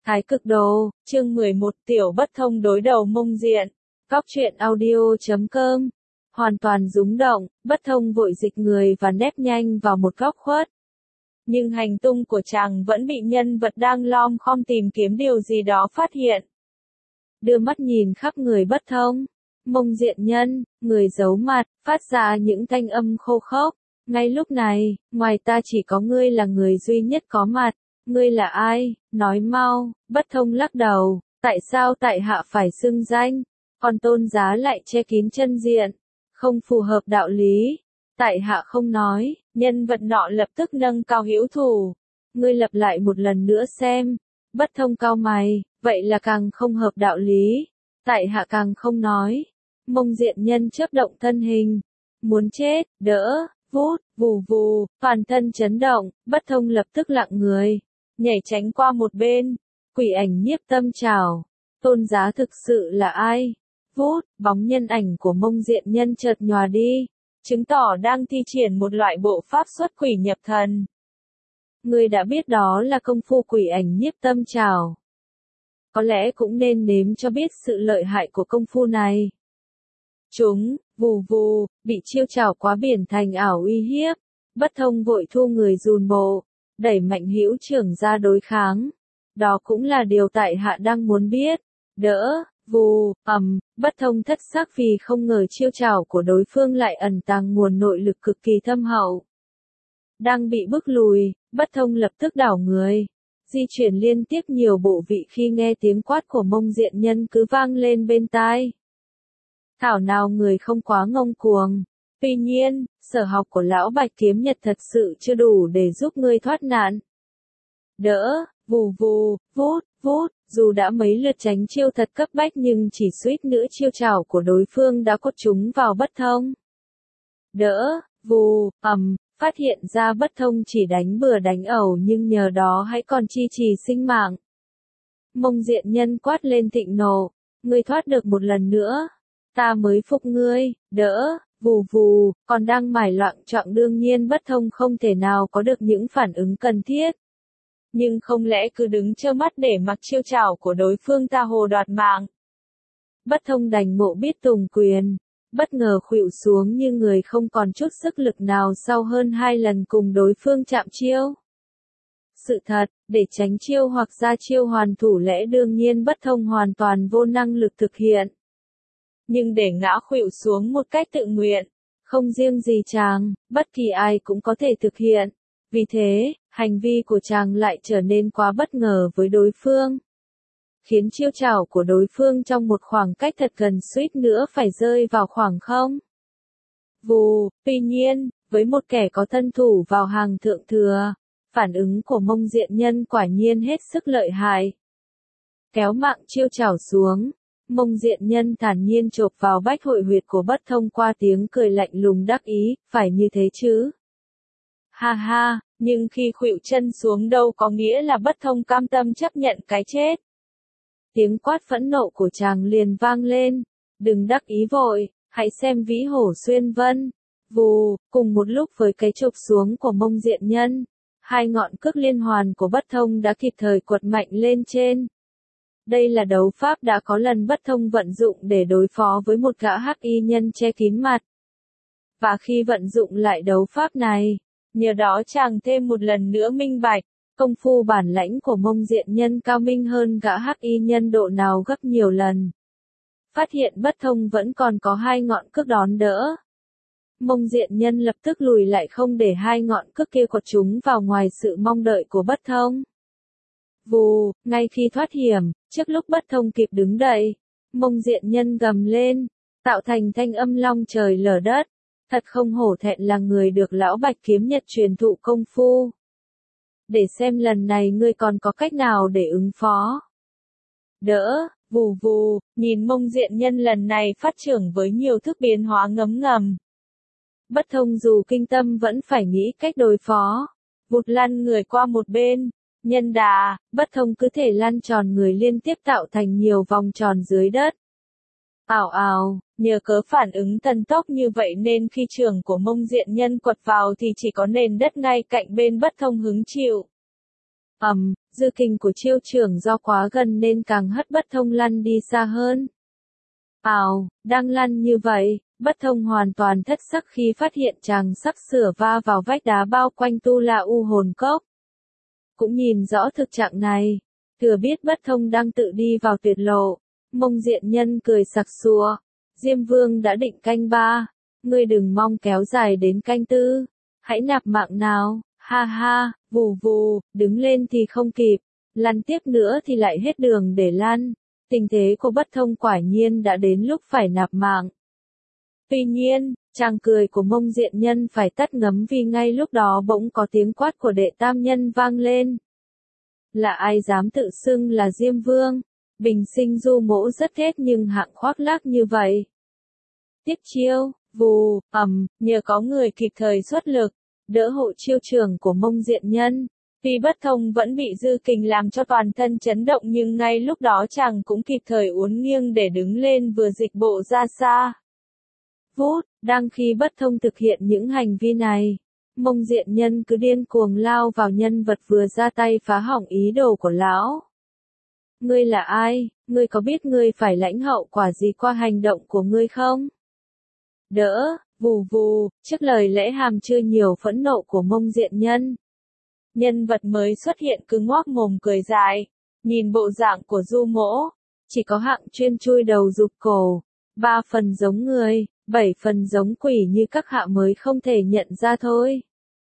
Thái cực đồ, chương 11 tiểu bất thông đối đầu mông diện. Góc truyện audio.com. Hoàn toàn rúng động, bất thông vội dịch người và nép nhanh vào một góc khuất. Nhưng hành tung của chàng vẫn bị nhân vật đang lom khom tìm kiếm điều gì đó phát hiện. Đưa mắt nhìn khắp người bất thông. Mông diện nhân, người giấu mặt, phát ra những thanh âm khô khốc. Ngay lúc này, ngoài ta chỉ có ngươi là người duy nhất có mặt. Ngươi là ai? Nói mau. Bất thông lắc đầu. Tại sao tại hạ phải xưng danh? Còn tôn giá lại che kín chân diện. Không phù hợp đạo lý. Tại hạ không nói. Nhân vật nọ lập tức nâng cao hữu thủ. Ngươi lặp lại một lần nữa xem. Bất thông cau mày. Vậy là càng không hợp đạo lý. Tại hạ càng không nói. Mông diện nhân chớp động thân hình. Muốn chết, đỡ, vút, vù vù, toàn thân chấn động, bất thông lập tức lặng người. Nhảy tránh qua một bên. Quỷ ảnh nhiếp tâm trảo. Tôn giá thực sự là ai? Vút, bóng nhân ảnh của mông diện nhân chợt nhòa đi. Chứng tỏ đang thi triển một loại bộ pháp xuất quỷ nhập thần. Ngươi đã biết đó là công phu quỷ ảnh nhiếp tâm trảo. Có lẽ cũng nên nếm cho biết sự lợi hại của công phu này. Chúng, vù vù, bị chiêu trảo quá biển thành ảo uy hiếp. Bất thông vội thu người dùn bộ, đẩy mạnh hữu trưởng ra đối kháng. Đó cũng là điều tại hạ đang muốn biết. Đỡ, vù, bất thông thất sắc vì không ngờ chiêu trảo của đối phương lại ẩn tàng nguồn nội lực cực kỳ thâm hậu. Đang bị bức lùi, bất thông lập tức đảo người. Di chuyển liên tiếp nhiều bộ vị khi nghe tiếng quát của mông diện nhân cứ vang lên bên tai. Thảo nào người không quá ngông cuồng. Tuy nhiên, sở học của lão Bạch Kiếm Nhật thật sự chưa đủ để giúp ngươi thoát nạn. Đỡ, vù vù, vút, vút, dù đã mấy lượt tránh chiêu thật cấp bách nhưng chỉ suýt nữa chiêu trảo của đối phương đã cốt trúng vào bất thông. Đỡ, vù, phát hiện ra bất thông chỉ đánh bừa đánh ẩu nhưng nhờ đó hãy còn chi trì sinh mạng. Mông diện nhân quát lên thịnh nộ, ngươi thoát được một lần nữa. Ta mới phục ngươi, đỡ, vù vù, còn đang mải loạn trọng đương nhiên bất thông không thể nào có được những phản ứng cần thiết. Nhưng không lẽ cứ đứng trơ mắt để mặc chiêu trảo của đối phương tha hồ đoạt mạng. Bất thông đành ngộ biết tùng quyền, bất ngờ khuỵu xuống như người không còn chút sức lực nào sau hơn 2 lần cùng đối phương chạm chiêu. Sự thật, để tránh chiêu hoặc ra chiêu hoàn thủ lẽ đương nhiên bất thông hoàn toàn vô năng lực thực hiện. Nhưng để ngã khuỵu xuống một cách tự nguyện, không riêng gì chàng, bất kỳ ai cũng có thể thực hiện. Vì thế, hành vi của chàng lại trở nên quá bất ngờ với đối phương. Khiến chiêu trảo của đối phương trong một khoảng cách thật gần suýt nữa phải rơi vào khoảng không. Vù, tuy nhiên, với một kẻ có thân thủ vào hàng thượng thừa, phản ứng của mông diện nhân quả nhiên hết sức lợi hại. Kéo mạng chiêu trảo xuống. Mông diện nhân thản nhiên chộp vào bách hội huyệt của bất thông qua tiếng cười lạnh lùng đắc ý, phải như thế chứ? Ha ha, nhưng khi khuỵu chân xuống đâu có nghĩa là bất thông cam tâm chấp nhận cái chết. Tiếng quát phẫn nộ của chàng liền vang lên, đừng đắc ý vội, hãy xem vĩ hổ xuyên vân. Vù, cùng một lúc với cái chộp xuống của mông diện nhân, hai ngọn cước liên hoàn của bất thông đã kịp thời quật mạnh lên trên. Đây là đấu pháp đã có lần bất thông vận dụng để đối phó với một gã hắc y nhân che kín mặt. Và khi vận dụng lại đấu pháp này, nhờ đó chàng thêm một lần nữa minh bạch, công phu bản lãnh của mông diện nhân cao minh hơn gã hắc y nhân độ nào gấp nhiều lần. Phát hiện bất thông vẫn còn có 2 ngọn cước đón đỡ. Mông diện nhân lập tức lùi lại không để 2 ngọn cước kia quật chúng vào ngoài sự mong đợi của bất thông. Vù, ngay khi thoát hiểm, trước lúc bất thông kịp đứng dậy, mông diện nhân gầm lên, tạo thành thanh âm long trời lở đất. Thật không hổ thẹn là người được lão Bạch Kiếm Nhật truyền thụ công phu. Để xem lần này ngươi còn có cách nào để ứng phó. Đỡ, vù vù, nhìn mông diện nhân lần này phát trưởng với nhiều thức biến hóa ngấm ngầm. Bất thông dù kinh tâm vẫn phải nghĩ cách đối phó. Vụt lăn người qua một bên. Nhân đà, bất thông cứ thể lăn tròn người liên tiếp tạo thành nhiều vòng tròn dưới đất. Ào ào, nhờ cớ phản ứng thần tốc như vậy nên khi trưởng của mông diện nhân quật vào thì chỉ có nền đất ngay cạnh bên bất thông hứng chịu. Dư kình của chiêu trưởng do quá gần nên càng hất Bất Thông lăn đi xa hơn. Đang lăn như vậy, Bất Thông hoàn toàn thất sắc khi phát hiện chàng sắp sửa va vào vách đá bao quanh Tu La U hồn cốc. Cũng nhìn rõ thực trạng này, thừa biết Bất Thông đang tự đi vào tuyệt lộ, Mông Diện Nhân cười sặc sụa. Diêm Vương đã định canh 3, ngươi đừng mong kéo dài đến canh 4, hãy nạp mạng nào, ha ha, vù vù, đứng lên thì không kịp, lăn tiếp nữa thì lại hết đường để lăn. Tình thế của Bất Thông quả nhiên đã đến lúc phải nạp mạng. Tuy nhiên, tràng cười của Mông Diện Nhân phải tắt ngấm vì ngay lúc đó bỗng có tiếng quát của đệ tam nhân vang lên. Là ai dám tự xưng là Diêm Vương? Bình sinh Du Mỗ rất thét nhưng hạng khoác lác như vậy. Tiếp chiêu, vù, nhờ có người kịp thời xuất lực, đỡ hộ chiêu trưởng của Mông Diện Nhân. Tuy Bất Thông vẫn bị dư kình làm cho toàn thân chấn động nhưng ngay lúc đó chàng cũng kịp thời uốn nghiêng để đứng lên vừa dịch bộ ra xa. Vút, đang khi Bất Thông thực hiện những hành vi này, Mông Diện Nhân cứ điên cuồng lao vào nhân vật vừa ra tay phá hỏng ý đồ của lão. Ngươi là ai? Ngươi có biết ngươi phải lãnh hậu quả gì qua hành động của ngươi không? Đỡ, vù vù, trước lời lẽ hàm chưa nhiều phẫn nộ của Mông Diện Nhân. Nhân vật mới xuất hiện cứ ngoác mồm cười dài, nhìn bộ dạng của Du Mỗ, chỉ có hạng chuyên chui đầu rụt cổ, 3 phần giống người, 7 phần giống quỷ như các hạ mới không thể nhận ra thôi.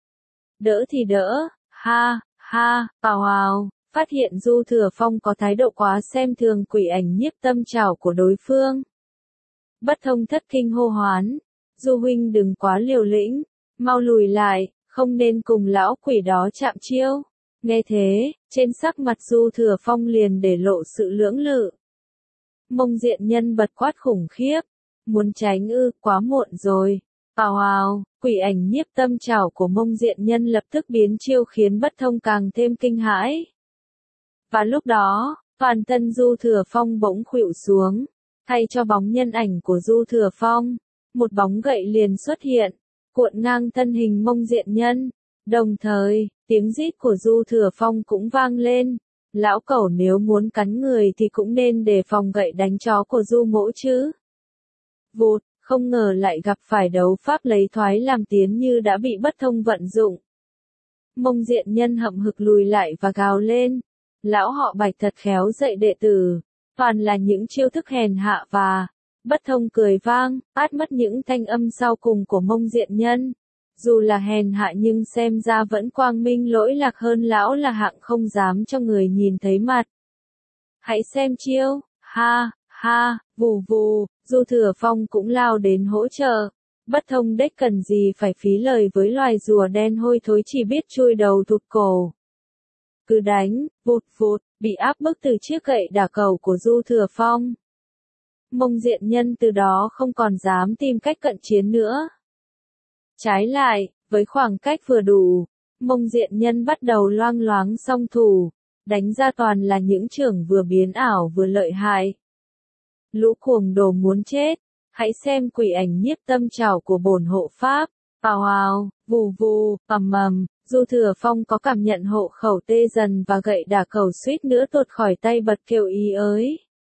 Đỡ thì đỡ, ha, ha, phát hiện Du Thừa Phong có thái độ quá xem thường quỷ ảnh nhiếp tâm trảo của đối phương. Bất Thông thất kinh hô hoán, Du huynh đừng quá liều lĩnh, mau lùi lại, không nên cùng lão quỷ đó chạm chiêu. Nghe thế, trên sắc mặt Du Thừa Phong liền để lộ sự lưỡng lự. Mông Diện Nhân bật quát khủng khiếp, muốn tránh quá muộn rồi. Quỷ ảnh nhiếp tâm trảo của Mông Diện Nhân lập tức biến chiêu khiến Bất Thông càng thêm kinh hãi. Và lúc đó, toàn thân Du Thừa Phong bỗng khuỵu xuống, thay cho bóng nhân ảnh của Du Thừa Phong, một bóng gậy liền xuất hiện, cuộn ngang thân hình Mông Diện Nhân. Đồng thời, tiếng rít của Du Thừa Phong cũng vang lên. Lão cẩu nếu muốn cắn người thì cũng nên đề phòng gậy đánh chó của Du Mỗ chứ. Vụt, không ngờ lại gặp phải đấu pháp lấy thoái làm tiến như đã bị Bất Thông vận dụng. Mông Diện Nhân hậm hực lùi lại và gào lên. Lão họ Bạch thật khéo dạy đệ tử, toàn là những chiêu thức hèn hạ và... Bất Thông cười vang, át mất những thanh âm sau cùng của Mông Diện Nhân. Dù là hèn hạ nhưng xem ra vẫn quang minh lỗi lạc hơn lão là hạng không dám cho người nhìn thấy mặt. Hãy xem chiêu, ha, ha, vù vù, Du Thừa Phong cũng lao đến hỗ trợ. Bất Thông đếch cần gì phải phí lời với loài rùa đen hôi thối chỉ biết chui đầu thụt cổ. Cứ đánh, vụt vụt, bị áp bức từ chiếc gậy đả cầu của Du Thừa Phong. Mông Diện Nhân từ đó không còn dám tìm cách cận chiến nữa. Trái lại, với khoảng cách vừa đủ, Mông Diện Nhân bắt đầu loang loáng song thủ, đánh ra toàn là những chưởng vừa biến ảo vừa lợi hại. Lũ cuồng đồ muốn chết, hãy xem quỷ ảnh nhiếp tâm trảo của bổn hộ pháp. Vù vù, Du Thừa Phong có cảm nhận hộ khẩu tê dần và gậy đả cầu suýt nữa tuột khỏi tay bật kêu ý ới.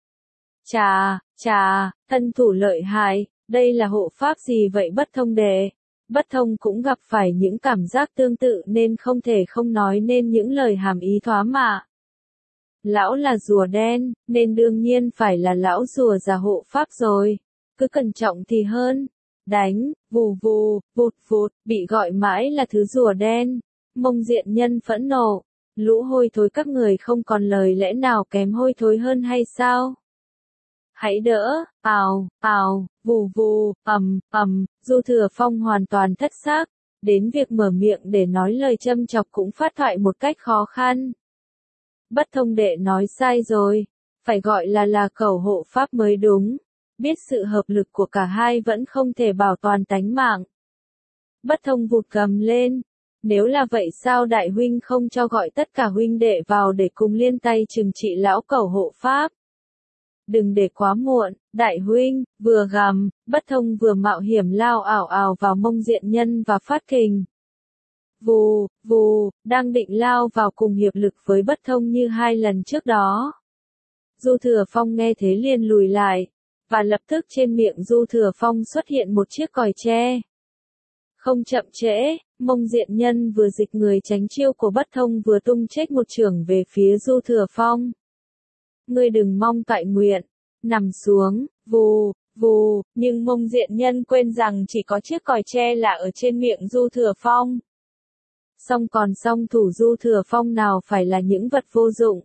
Chà, thân thủ lợi hại, đây là hộ pháp gì vậy Bất Thông đệ? Bất Thông cũng gặp phải những cảm giác tương tự nên không thể không nói nên những lời hàm ý thoá mạ. Lão là rùa đen, nên đương nhiên phải là lão rùa già hộ pháp rồi. Cứ cẩn trọng thì hơn. Đánh, vù vù, vụt vụt, bị gọi mãi là thứ rùa đen. Mông Diện Nhân phẫn nộ. Lũ hôi thối các người không còn lời lẽ nào kém hôi thối hơn hay sao? Hãy đỡ, vù vù, Du Thừa Phong hoàn toàn thất xác, đến việc mở miệng để nói lời châm chọc cũng phát thoại một cách khó khăn. Bất Thông đệ nói sai rồi, phải gọi là cẩu hộ pháp mới đúng, biết sự hợp lực của cả hai vẫn không thể bảo toàn tánh mạng. Bất Thông vụt gầm lên, nếu là vậy sao đại huynh không cho gọi tất cả huynh đệ vào để cùng liên tay trừng trị lão cẩu hộ pháp? Đừng để quá muộn, đại huynh, vừa gầm, Bất Thông vừa mạo hiểm lao ảo vào Mông Diện Nhân và phát kình. vù, vù, đang định lao vào cùng hiệp lực với Bất Thông như 2 lần trước đó. Du Thừa Phong nghe thế liền lùi lại, và lập tức trên miệng Du Thừa Phong xuất hiện một chiếc còi tre. Không chậm trễ, Mông Diện Nhân vừa dịch người tránh chiêu của Bất Thông vừa tung chết một chưởng về phía Du Thừa Phong. Ngươi đừng mong toại nguyện, nằm xuống, vù, vù, nhưng Mông Diện Nhân quên rằng chỉ có chiếc còi tre là ở trên miệng Du Thừa Phong. Song còn song thủ Du Thừa Phong nào phải là những vật vô dụng.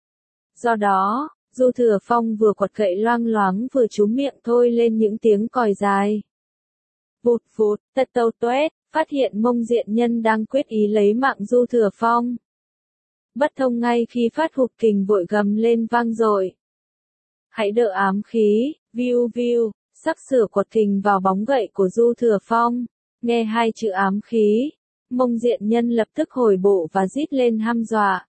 Do đó, Du Thừa Phong vừa quật gậy loang loáng vừa trúm miệng thôi lên những tiếng còi dài. Vụt vụt, tật tâu tuét, phát hiện Mông Diện Nhân đang quyết ý lấy mạng Du Thừa Phong. Bất Thông ngay khi phát hụt kình vội gầm lên vang dội. Hãy đỡ ám khí, viu viu, sắc sửa quật kình vào bóng gậy của Du Thừa Phong. Nghe 2 chữ ám khí, Mông Diện Nhân lập tức hồi bộ và rít lên hăm dọa.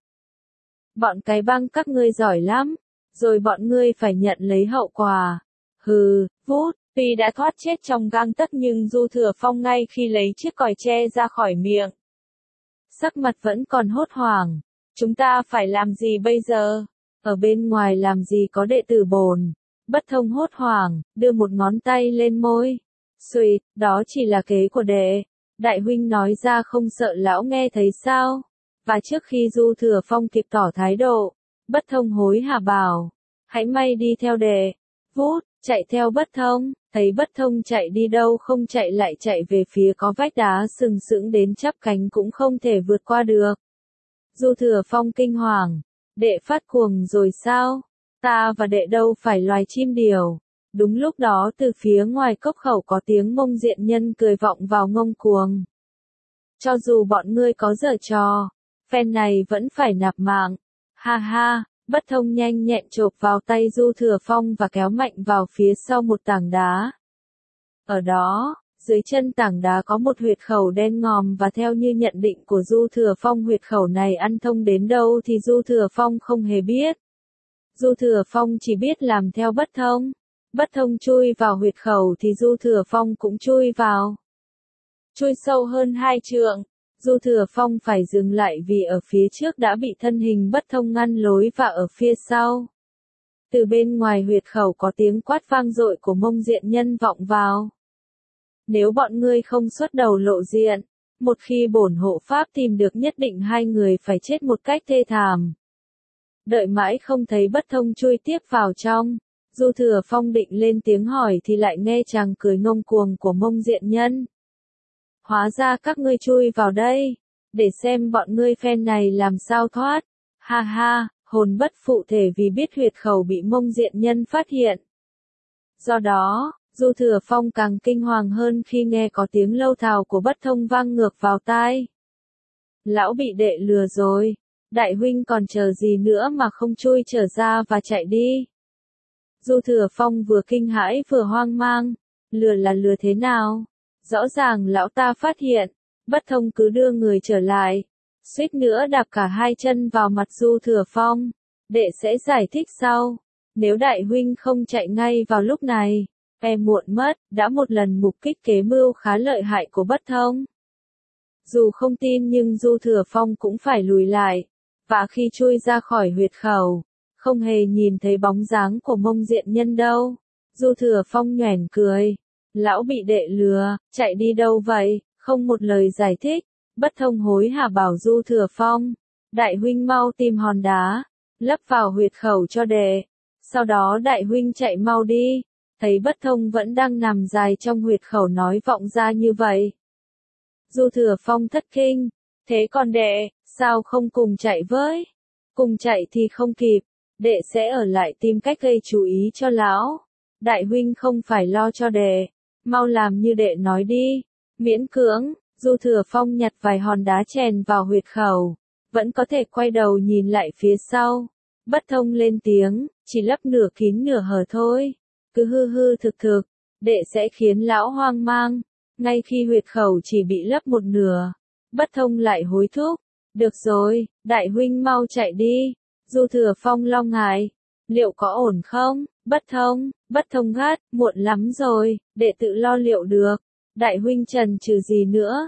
Bọn cái băng các ngươi giỏi lắm, rồi bọn ngươi phải nhận lấy hậu quả. Hừ, vút, tuy đã thoát chết trong gang tấc nhưng Du Thừa Phong ngay khi lấy chiếc còi tre ra khỏi miệng, sắc mặt vẫn còn hốt hoảng. Chúng ta phải làm gì bây giờ? Ở bên ngoài làm gì có đệ tử bổn? Bất Thông hốt hoảng, đưa một ngón tay lên môi. Xuỵt, đó chỉ là kế của đệ. Đại huynh nói ra không sợ lão nghe thấy sao? Và trước khi Du Thừa Phong kịp tỏ thái độ, Bất Thông hối hả bảo, hãy may đi theo đệ. Vút, chạy theo Bất Thông, thấy Bất Thông chạy đi đâu không chạy lại chạy về phía có vách đá sừng sững đến chắp cánh cũng không thể vượt qua được. Du Thừa Phong kinh hoàng, đệ phát cuồng rồi sao? Ta và đệ đâu phải loài chim điểu. Đúng lúc đó từ phía ngoài cốc khẩu có tiếng Mông Diện Nhân cười vọng vào ngông cuồng. Cho dù bọn ngươi có giở trò, phen này vẫn phải nạp mạng. Ha ha, Bất Thông nhanh nhẹn chộp vào tay Du Thừa Phong và kéo mạnh vào phía sau một tảng đá. Ở đó, dưới chân tảng đá có một huyệt khẩu đen ngòm và theo như nhận định của Du Thừa Phong huyệt khẩu này ăn thông đến đâu thì Du Thừa Phong không hề biết. Du Thừa Phong chỉ biết làm theo Bất Thông. Bất Thông chui vào huyệt khẩu thì Du Thừa Phong cũng chui vào. Chui sâu hơn 2 trượng, Du Thừa Phong phải dừng lại vì ở phía trước đã bị thân hình Bất Thông ngăn lối và ở phía sau. Từ bên ngoài huyệt khẩu có tiếng quát vang dội của Mông Diện Nhân vọng vào. Nếu bọn ngươi không xuất đầu lộ diện, một khi bổn hộ pháp tìm được nhất định 2 người phải chết một cách thê thảm. Đợi mãi không thấy Bất Thông chui tiếp vào trong, Du Thừa Phong định lên tiếng hỏi thì lại nghe chàng cười ngông cuồng của Mông Diện Nhân. Hóa ra các ngươi chui vào đây, để xem bọn ngươi phen này làm sao thoát. Ha ha, hồn bất phụ thể vì biết huyệt khẩu bị Mông Diện Nhân phát hiện. Do đó, Du Thừa Phong càng kinh hoàng hơn khi nghe có tiếng lâu thào của Bất Thông vang ngược vào tai. Lão bị đệ lừa rồi, đại huynh còn chờ gì nữa mà không chui trở ra và chạy đi. Du Thừa Phong vừa kinh hãi vừa hoang mang, lừa là lừa thế nào? Rõ ràng lão ta phát hiện, Bất Thông cứ đưa người trở lại, suýt nữa đạp cả 2 chân vào mặt Du Thừa Phong. Đệ sẽ giải thích sau, nếu đại huynh không chạy ngay vào lúc này, muộn mất, đã một lần mục kích kế mưu khá lợi hại của Bất Thông. Dù không tin nhưng Du Thừa Phong cũng phải lùi lại, và khi chui ra khỏi huyệt khẩu, không hề nhìn thấy bóng dáng của Mông Diện Nhân đâu. Du Thừa Phong nhoẻn cười, lão bị đệ lừa, chạy đi đâu vậy, không một lời giải thích. Bất Thông hối hả bảo Du Thừa Phong, đại huynh mau tìm hòn đá, lấp vào huyệt khẩu cho đệ, sau đó đại huynh chạy mau đi. Thấy Bất Thông vẫn đang nằm dài trong huyệt khẩu nói vọng ra như vậy. Du Thừa Phong thất kinh, thế còn đệ, sao không cùng chạy với? Cùng chạy thì không kịp, đệ sẽ ở lại tìm cách gây chú ý cho lão. Đại huynh không phải lo cho đệ, mau làm như đệ nói đi. Miễn cưỡng, Du Thừa Phong nhặt vài hòn đá chèn vào huyệt khẩu, vẫn có thể quay đầu nhìn lại phía sau. Bất Thông lên tiếng, chỉ lấp nửa kín nửa hở thôi. Cứ hư hư thực thực, đệ sẽ khiến lão hoang mang. Ngay khi huyệt khẩu chỉ bị lấp một nửa, Bất Thông lại hối thúc. Được rồi, đại huynh mau chạy đi. Du Thừa Phong lo ngại. Liệu có ổn không? Bất Thông gắt, muộn lắm rồi, đệ tự lo liệu được. Đại huynh chần chừ gì nữa?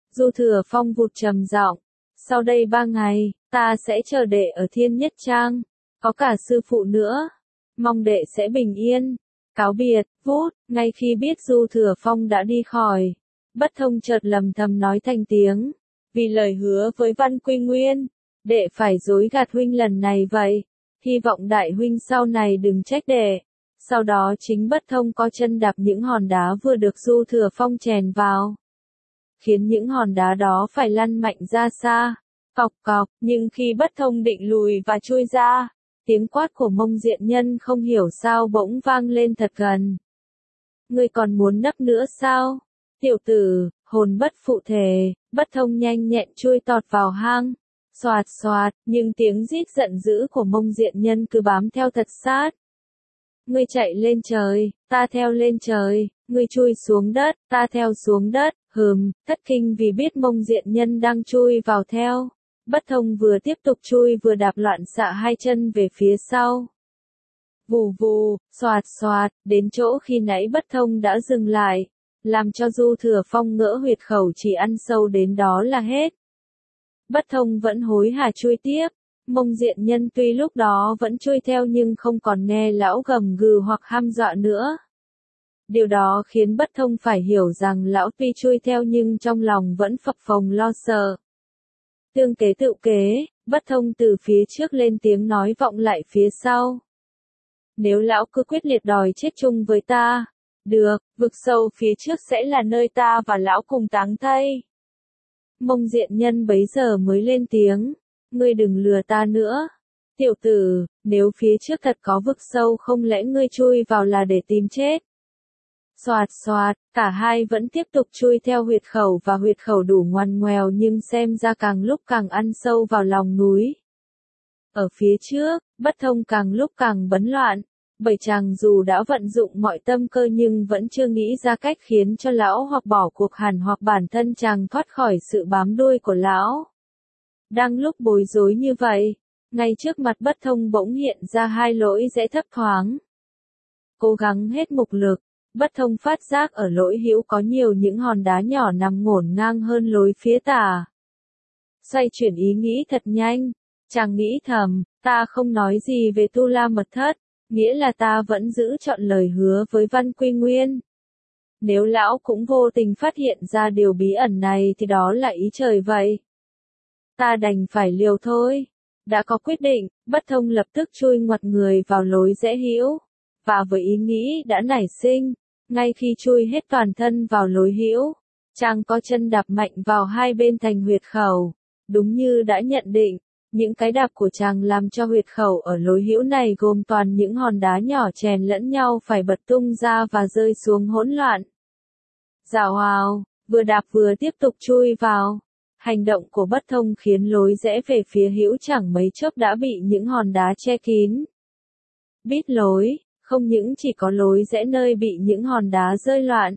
Du Thừa Phong vụt trầm giọng, sau đây 3 ngày, ta sẽ chờ đệ ở Thiên Nhất Trang, có cả sư phụ nữa, mong đệ sẽ bình yên. Cáo biệt, vút, ngay khi biết Du Thừa Phong đã đi khỏi, Bất Thông chợt lầm thầm nói thành tiếng, vì lời hứa với Văn Quy Nguyên, đệ phải dối gạt huynh lần này vậy, hy vọng đại huynh sau này đừng trách đệ. Sau đó chính Bất Thông có chân đạp những hòn đá vừa được Du Thừa Phong chèn vào, khiến những hòn đá đó phải lăn mạnh ra xa, cọc cọc, nhưng khi Bất Thông định lùi và chui ra, tiếng quát của Mông Diện Nhân không hiểu sao bỗng vang lên thật gần. Ngươi còn muốn nấp nữa sao? Tiểu tử, hồn bất phụ thể, Bất Thông nhanh nhẹn chui tọt vào hang. Xoạt xoạt, nhưng tiếng rít giận dữ của Mông Diện Nhân cứ bám theo thật sát. Ngươi chạy lên trời, ta theo lên trời, ngươi chui xuống đất, ta theo xuống đất, thất kinh vì biết Mông Diện Nhân đang chui vào theo. Bất Thông vừa tiếp tục chui vừa đạp loạn xạ hai chân về phía sau. Vù vù, xoạt xoạt, đến chỗ khi nãy Bất Thông đã dừng lại, làm cho Du Thừa Phong ngỡ huyệt khẩu chỉ ăn sâu đến đó là hết. Bất Thông vẫn hối hả chui tiếp, Mông Diện Nhân tuy lúc đó vẫn chui theo nhưng không còn nghe lão gầm gừ hoặc hăm dọa nữa. Điều đó khiến Bất Thông phải hiểu rằng lão tuy chui theo nhưng trong lòng vẫn phập phồng lo sợ. Tương kế tự kế, Bất Thông từ phía trước lên tiếng nói vọng lại phía sau. Nếu lão cứ quyết liệt đòi chết chung với ta, được, vực sâu phía trước sẽ là nơi ta và lão cùng táng thây. Mông Diện Nhân bấy giờ mới lên tiếng, ngươi đừng lừa ta nữa. Tiểu tử, nếu phía trước thật có vực sâu không lẽ ngươi chui vào là để tìm chết. Xoạt xoạt, cả hai vẫn tiếp tục chui theo huyệt khẩu và huyệt khẩu đủ ngoằn ngoèo nhưng xem ra càng lúc càng ăn sâu vào lòng núi. Ở phía trước, Bất Thông càng lúc càng bấn loạn, bởi chàng dù đã vận dụng mọi tâm cơ nhưng vẫn chưa nghĩ ra cách khiến cho lão hoặc bỏ cuộc hẳn hoặc bản thân chàng thoát khỏi sự bám đuôi của lão. Đang lúc bối rối như vậy, ngay trước mặt Bất Thông bỗng hiện ra hai lỗi rẽ thấp thoáng. Cố gắng hết mục lực, Bất Thông phát giác ở lỗi hữu có nhiều những hòn đá nhỏ nằm ngổn ngang hơn lối phía tả. Xoay chuyển ý nghĩ thật nhanh, chàng nghĩ thầm, ta không nói gì về Tu La Mật Thất, nghĩa là ta vẫn giữ trọn lời hứa với Văn Quy Nguyên. Nếu lão cũng vô tình phát hiện ra điều bí ẩn này thì đó là ý trời vậy. Ta đành phải liều thôi. Đã có quyết định, Bất Thông lập tức chui ngoặt người vào lối rẽ hữu, và với ý nghĩ đã nảy sinh, ngay khi chui hết toàn thân vào lối hữu, chàng có chân đạp mạnh vào hai bên thành huyệt khẩu. Đúng như đã nhận định, những cái đạp của chàng làm cho huyệt khẩu ở lối hữu này gồm toàn những hòn đá nhỏ chèn lẫn nhau phải bật tung ra và rơi xuống hỗn loạn. Rào ào, vừa đạp vừa tiếp tục chui vào. Hành động của Bất Thông khiến lối rẽ về phía hữu chẳng mấy chốc đã bị những hòn đá che kín. Biết lối, không những chỉ có lối rẽ nơi bị những hòn đá rơi loạn.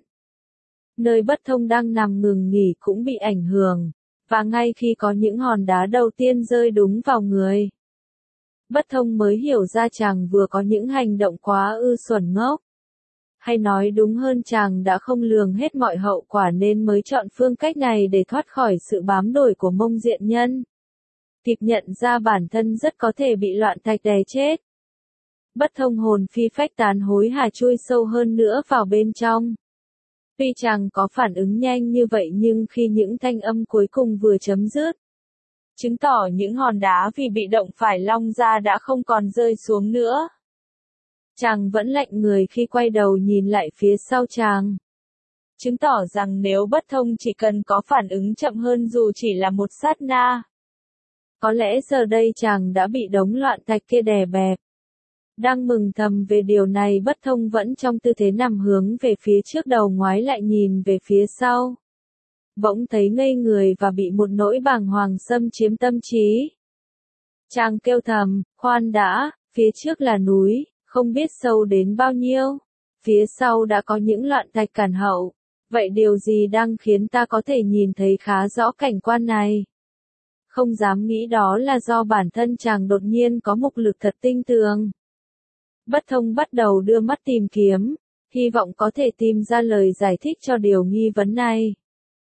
Nơi Bất Thông đang nằm ngừng nghỉ cũng bị ảnh hưởng, và ngay khi có những hòn đá đầu tiên rơi đúng vào người, Bất Thông mới hiểu ra chàng vừa có những hành động quá ư xuẩn ngốc. Hay nói đúng hơn chàng đã không lường hết mọi hậu quả nên mới chọn phương cách này để thoát khỏi sự bám đuổi của Mông Diện Nhân. Kịp nhận ra bản thân rất có thể bị loạn thạch đè chết. Bất Thông hồn phi phách tán hối hả chui sâu hơn nữa vào bên trong. Tuy chàng có phản ứng nhanh như vậy nhưng khi những thanh âm cuối cùng vừa chấm dứt, chứng tỏ những hòn đá vì bị động phải long ra đã không còn rơi xuống nữa. Chàng vẫn lạnh người khi quay đầu nhìn lại phía sau chàng. Chứng tỏ rằng nếu Bất Thông chỉ cần có phản ứng chậm hơn dù chỉ là một sát na, có lẽ giờ đây chàng đã bị đống loạn thạch kia đè bẹp. Đang mừng thầm về điều này Bất Thông vẫn trong tư thế nằm hướng về phía trước đầu ngoái lại nhìn về phía sau. Bỗng thấy ngây người và bị một nỗi bàng hoàng xâm chiếm tâm trí. Chàng kêu thầm, khoan đã, phía trước là núi, không biết sâu đến bao nhiêu. Phía sau đã có những loạn thạch cản hậu. Vậy điều gì đang khiến ta có thể nhìn thấy khá rõ cảnh quan này? Không dám nghĩ đó là do bản thân chàng đột nhiên có mục lực thật tinh tường. Bất Thông bắt đầu đưa mắt tìm kiếm, hy vọng có thể tìm ra lời giải thích cho điều nghi vấn này.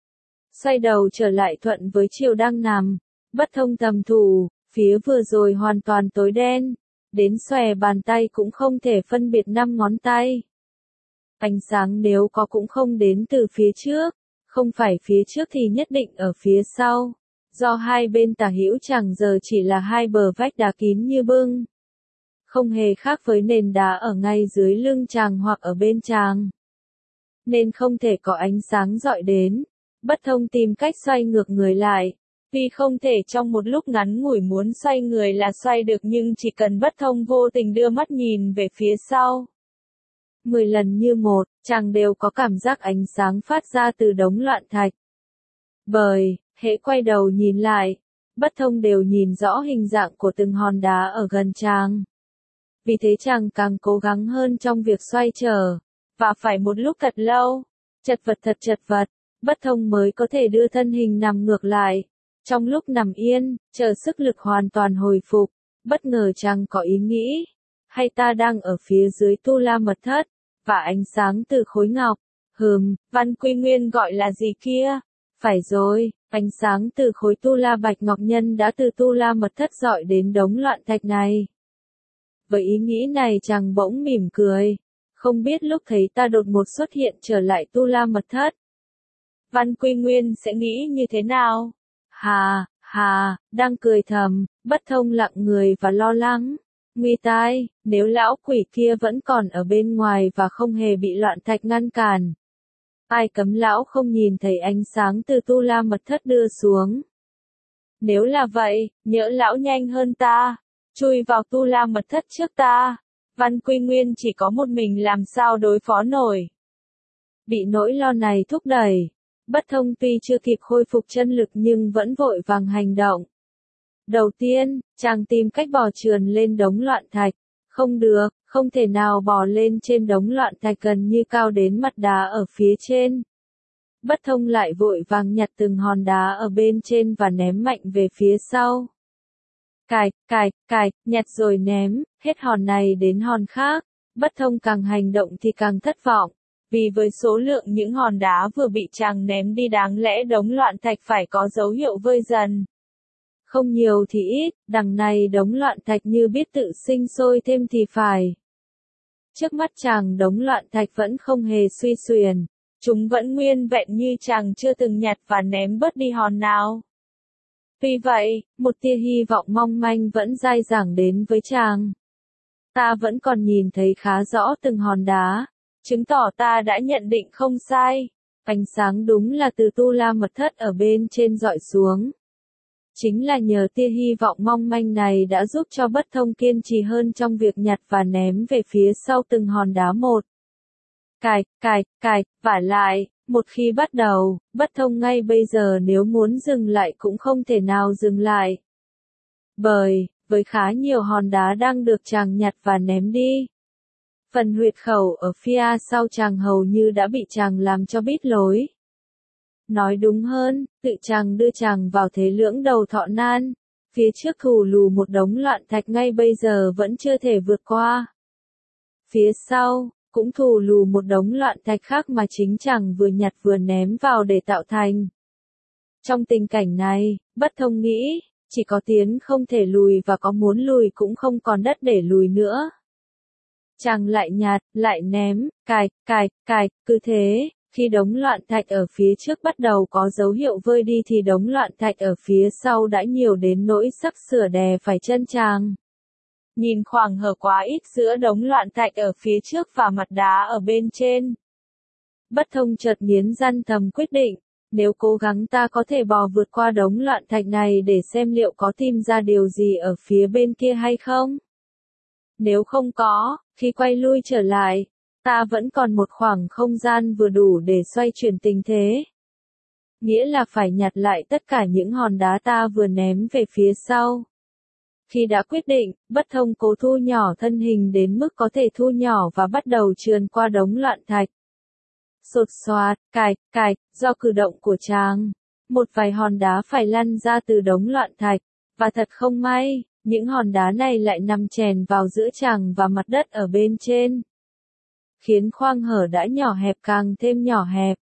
xoay đầu trở lại thuận với chiều đang nằm. Bất thông tầm thủ, phía vừa rồi hoàn toàn tối đen, đến xòe bàn tay cũng không thể phân biệt 5 ngón tay. Ánh sáng nếu có cũng không đến từ phía trước, không phải phía trước thì nhất định ở phía sau. Do hai bên tả hữu chẳng giờ chỉ là hai bờ vách đá kín như bưng. Không hề khác với nền đá ở ngay dưới lưng chàng hoặc ở bên chàng. Nên không thể có ánh sáng dọi đến. Bất thông tìm cách xoay ngược người lại. Vì không thể trong một lúc ngắn ngủi muốn xoay người là xoay được nhưng chỉ cần bất thông vô tình đưa mắt nhìn về phía sau. 10 lần như một, chàng đều có cảm giác ánh sáng phát ra từ đống loạn thạch. Bởi, hễ quay đầu nhìn lại, bất thông đều nhìn rõ hình dạng của từng hòn đá ở gần chàng. Vì thế chàng càng cố gắng hơn trong việc xoay trở, và phải một lúc thật lâu, chật vật, bất thông mới có thể đưa thân hình nằm ngược lại. Trong lúc nằm yên, chờ sức lực hoàn toàn hồi phục, bất ngờ chàng có ý nghĩ, hay ta đang ở phía dưới Tu La Mật Thất, và ánh sáng từ khối ngọc. Văn Quy Nguyên gọi là gì kia? Phải rồi, ánh sáng từ khối Tu La Bạch Ngọc Nhân đã từ Tu La Mật Thất dọi đến đống loạn thạch này. Với ý nghĩ này chàng bỗng mỉm cười, không biết lúc thấy ta đột ngột xuất hiện trở lại Tu La Mật Thất, Văn Quy Nguyên sẽ nghĩ như thế nào? Đang cười thầm, bất thông lặng người và lo lắng. Nguy tai, nếu lão quỷ kia vẫn còn ở bên ngoài và không hề bị loạn thạch ngăn cản. Ai cấm lão không nhìn thấy ánh sáng từ Tu La Mật Thất đưa xuống. Nếu là vậy, nhỡ lão nhanh hơn ta, chui vào Tu La Mật Thất trước ta, Văn Quy Nguyên chỉ có một mình làm sao đối phó nổi. Bị nỗi lo này thúc đẩy, bất thông tuy chưa kịp khôi phục chân lực nhưng vẫn vội vàng hành động. Đầu tiên, chàng tìm cách bò trườn lên đống loạn thạch. Không được, không thể nào bò lên trên đống loạn thạch gần như cao đến mặt đá ở phía trên. Bất thông lại vội vàng nhặt từng hòn đá ở bên trên và ném mạnh về phía sau. Nhặt rồi ném, hết hòn này đến hòn khác. Bất thông càng hành động thì càng thất vọng. Vì với số lượng những hòn đá vừa bị chàng ném đi đáng lẽ đống loạn thạch phải có dấu hiệu vơi dần. Không nhiều thì ít, đằng này đống loạn thạch như biết tự sinh sôi thêm thì phải. Trước mắt chàng đống loạn thạch vẫn không hề suy xuyển, chúng vẫn nguyên vẹn như chàng chưa từng nhặt và ném bớt đi hòn nào. Vì vậy, một tia hy vọng mong manh vẫn dai dẳng đến với chàng. Ta vẫn còn nhìn thấy khá rõ từng hòn đá, chứng tỏ ta đã nhận định không sai. Ánh sáng đúng là từ Tu La Mật Thất ở bên trên dọi xuống. Chính là nhờ tia hy vọng mong manh này đã giúp cho bất thông kiên trì hơn trong việc nhặt và ném về phía sau từng hòn đá một. Vả lại, một khi bắt đầu, bất thông ngay bây giờ nếu muốn dừng lại cũng không thể nào dừng lại. Bởi, với khá nhiều hòn đá đang được chàng nhặt và ném đi. Phần huyệt khẩu ở phía sau chàng hầu như đã bị chàng làm cho bít lối. Nói đúng hơn, tự chàng đưa chàng vào thế lưỡng đầu thọ nan, phía trước thù lù một đống loạn thạch ngay bây giờ vẫn chưa thể vượt qua. Phía sau, cũng thù lù một đống loạn thạch khác mà chính chàng vừa nhặt vừa ném vào để tạo thành. Trong tình cảnh này, bất thông nghĩ, chỉ có tiến không thể lùi và có muốn lùi cũng không còn đất để lùi nữa. Chàng lại nhặt, lại ném, cứ thế. Khi đống loạn thạch ở phía trước bắt đầu có dấu hiệu vơi đi thì đống loạn thạch ở phía sau đã nhiều đến nỗi sắp sửa đè phải chân chàng. Nhìn khoảng hở quá ít giữa đống loạn thạch ở phía trước và mặt đá ở bên trên. Bất thông chợt nghiến răng thầm quyết định, nếu cố gắng ta có thể bò vượt qua đống loạn thạch này để xem liệu có tìm ra điều gì ở phía bên kia hay không. Nếu không có, khi quay lui trở lại, ta vẫn còn một khoảng không gian vừa đủ để xoay chuyển tình thế. Nghĩa là phải nhặt lại tất cả những hòn đá ta vừa ném về phía sau. Khi đã quyết định, bất thông cố thu nhỏ thân hình đến mức có thể thu nhỏ và bắt đầu trườn qua đống loạn thạch. Sột soạt, do cử động của chàng, một vài hòn đá phải lăn ra từ đống loạn thạch, và thật không may, những hòn đá này lại nằm chèn vào giữa chàng và mặt đất ở bên trên. Khiến khoang hở đã nhỏ hẹp càng thêm nhỏ hẹp,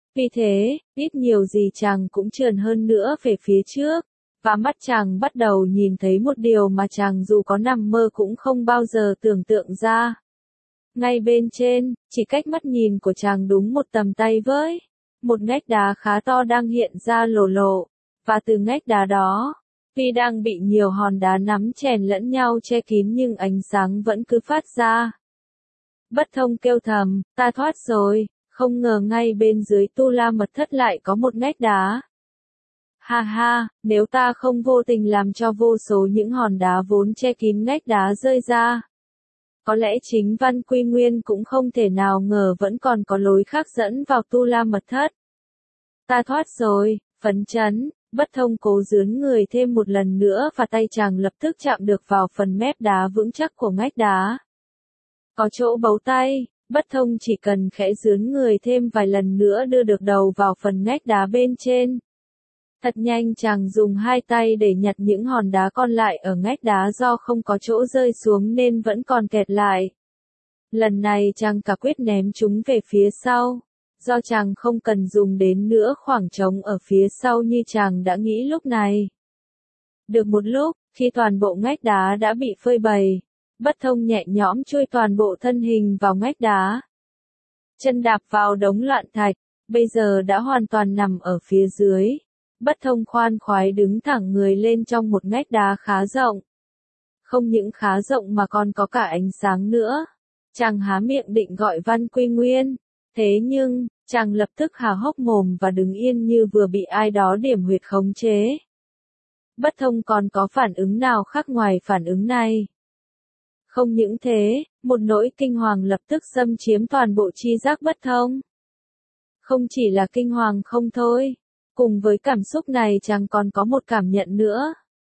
Vì thế, ít nhiều gì chàng cũng trườn hơn nữa về phía trước, và mắt chàng bắt đầu nhìn thấy một điều mà chàng dù có nằm mơ cũng không bao giờ tưởng tượng ra. Ngay bên trên, chỉ cách mắt nhìn của chàng đúng một tầm tay với, một ngách đá khá to đang hiện ra lồ lộ, và từ ngách đá đó, tuy đang bị nhiều hòn đá nắm chèn lẫn nhau che kín nhưng ánh sáng vẫn cứ phát ra. Bất Thông kêu thầm, ta thoát rồi, không ngờ ngay bên dưới Tu La Mật Thất lại có một ngách đá. Ha ha, nếu ta không vô tình làm cho vô số những hòn đá vốn che kín ngách đá rơi ra. Có lẽ chính Văn Quy Nguyên cũng không thể nào ngờ vẫn còn có lối khác dẫn vào Tu La Mật Thất. Ta thoát rồi, phấn chấn, Bất Thông cố dướn người thêm một lần nữa và tay chàng lập tức chạm được vào phần mép đá vững chắc của ngách đá. Có chỗ bấu tay, Bất Thông chỉ cần khẽ dướn người thêm vài lần nữa đưa được đầu vào phần ngách đá bên trên. Thật nhanh chàng dùng hai tay để nhặt những hòn đá còn lại ở ngách đá do không có chỗ rơi xuống nên vẫn còn kẹt lại. Lần này chàng cả quyết ném chúng về phía sau, do chàng không cần dùng đến nữa khoảng trống ở phía sau như chàng đã nghĩ lúc này. Được một lúc, khi toàn bộ ngách đá đã bị phơi bày, Bất Thông nhẹ nhõm chui toàn bộ thân hình vào ngách đá. Chân đạp vào đống loạn thạch, bây giờ đã hoàn toàn nằm ở phía dưới. Bất Thông khoan khoái đứng thẳng người lên trong một ngách đá khá rộng. Không những khá rộng mà còn có cả ánh sáng nữa. Chàng há miệng định gọi Văn Quy Nguyên. Thế nhưng, chàng lập tức há hốc mồm và đứng yên như vừa bị ai đó điểm huyệt khống chế. Bất Thông còn có phản ứng nào khác ngoài phản ứng này? Không những thế, một nỗi kinh hoàng lập tức xâm chiếm toàn bộ tri giác Bất Thông. Không chỉ là kinh hoàng không thôi. Cùng với cảm xúc này chàng còn có một cảm nhận nữa.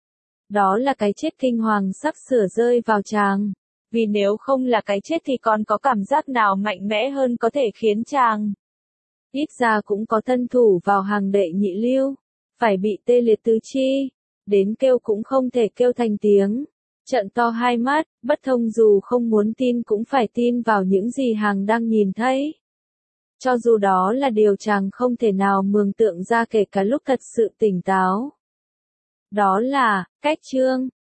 Đó là cái chết kinh hoàng sắp sửa rơi vào chàng. Vì nếu không là cái chết thì còn có cảm giác nào mạnh mẽ hơn có thể khiến chàng. Ít ra cũng có thân thủ vào hàng đệ nhị lưu. Phải bị tê liệt tứ chi. Đến kêu cũng không thể kêu thành tiếng. Trợn to hai mắt, Bất Thông dù không muốn tin cũng phải tin vào những gì hàng đang nhìn thấy. Cho dù đó là điều chàng không thể nào mường tượng ra kể cả lúc thật sự tỉnh táo. Đó là, cách chương.